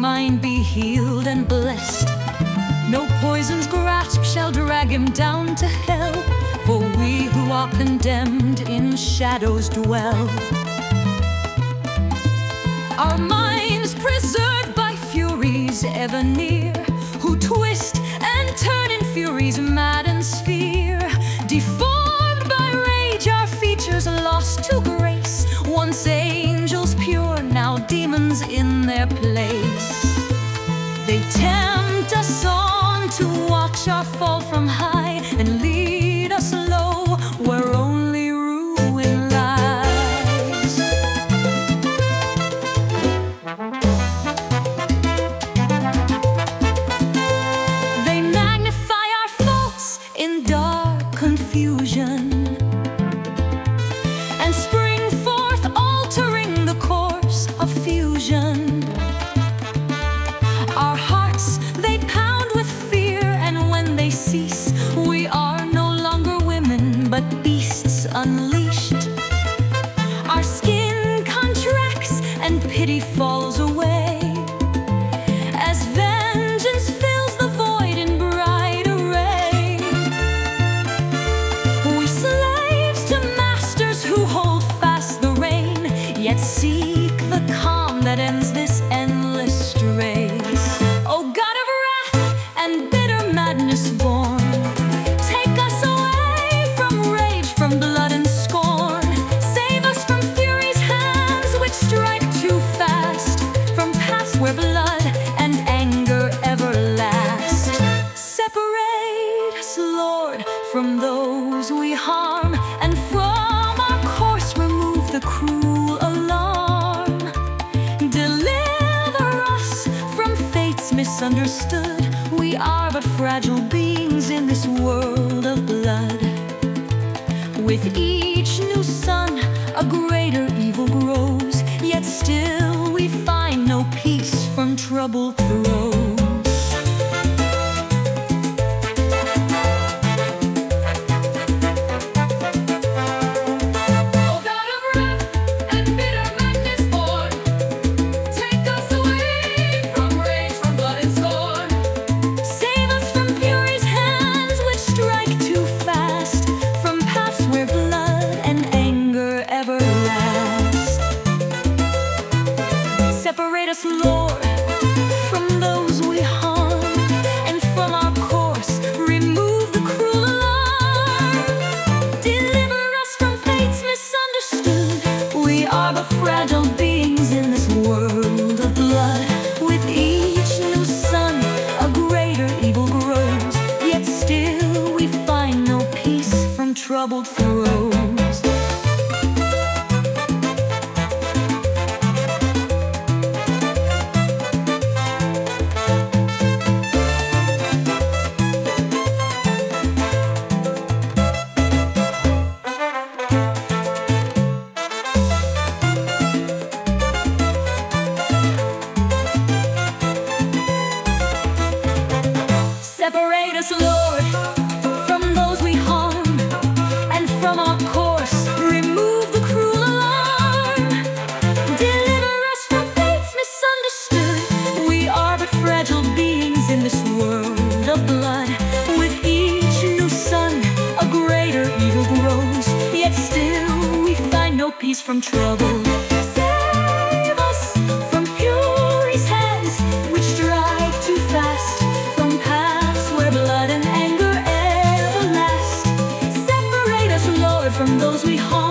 mind be healed and blessed. No poison's grasp shall drag him down to hell, for we who are condemned in shadows dwell. Our minds preserved by furies ever near, who twist and turn in furies mad and sphere. Deformed by rage, our features lost to grace, once angels pure, now demons in their place. They tempt us on to watch our fall from high, and lead us low where only ruin lies. They magnify our faults in dark confusion, and spring forth altering the course of fusion. Our hearts they pound with fear, and when they cease, we are no longer women but beasts unleashed. Our skin contracts and pity falls away, as vengeance fills the void in bright array. We slaves to masters who hold fast the rein, yet seek the calm that ends this endless race. O God of wrath and bitter madness born, take us away from rage, from blood and scorn. Save us from fury's hands which strike too fast, from paths where blood and anger ever last. Separate us, Lord, from those we harm, and from our course remove the cruel alarm. Deliver us from fates misunderstood. We are but fragile beings in this world of blood. With each new sun, a greater evil grows, yet still we find no peace from troubled throes. O God of wrath and bitter madness born, take us away from rage, from blood and scorn. Save us from fury's hands which strike too fast, from paths where blood and anger ever last. Separate us, Lord, from those we harm, and from our course remove the cruel alarm. Deliver us from fates misunderstood. We are but fragile beings in this world of blood. With each new sun, a greater evil grows, yet still we find no peace from troubled throes. Separate us, Lord, from those we harm, and from our course remove the cruel alarm. Deliver us from fates misunderstood. We are but fragile beings in this world of blood. With each new sun, a greater evil grows, yet still we find no peace from trouble. Save us from fury's hands which drive too fast, from paths where blood and anger ever last. Separate us, Lord, from those we harm,